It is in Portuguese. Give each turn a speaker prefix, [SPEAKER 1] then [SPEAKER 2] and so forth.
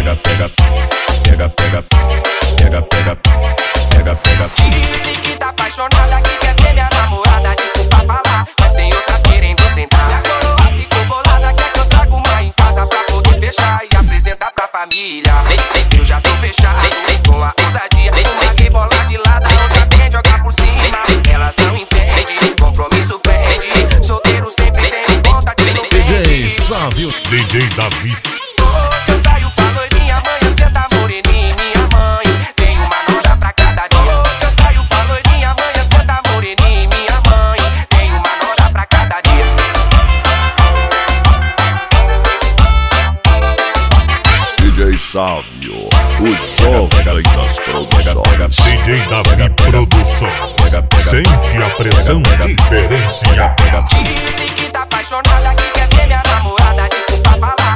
[SPEAKER 1] Disse que tá apaixonada, que quer ser minha namorada. Desculpa falar, mas tem outras querendo sentar. Minha coroa ficou bolada, quer que eu traga uma em casa pra poder fechar e apresentar pra família. Eu já tô fechado com a ousadia. Uma gay bola de lado, outra quer jogar por cima. Elas não entendem, compromisso prende. Solteiro sempre tem conta que não prende.
[SPEAKER 2] DJ Sávio,
[SPEAKER 3] DJ Davi.
[SPEAKER 1] Hoje eu saio pra loirinha, amanhã cê tá moreninha, minha mãe. Tem uma nota pra cada dia. Hoje eu saio pra loirinha, amanhã cê tá moreninha, minha mãe. Tem uma nota pra cada dia.
[SPEAKER 2] DJ Sávio, o jovem das produções.
[SPEAKER 3] DJ Davi Produções. Sente a pressão diferenciada.
[SPEAKER 1] Disse que tá apaixonada, que quer ser minha namorada. Desculpa falar,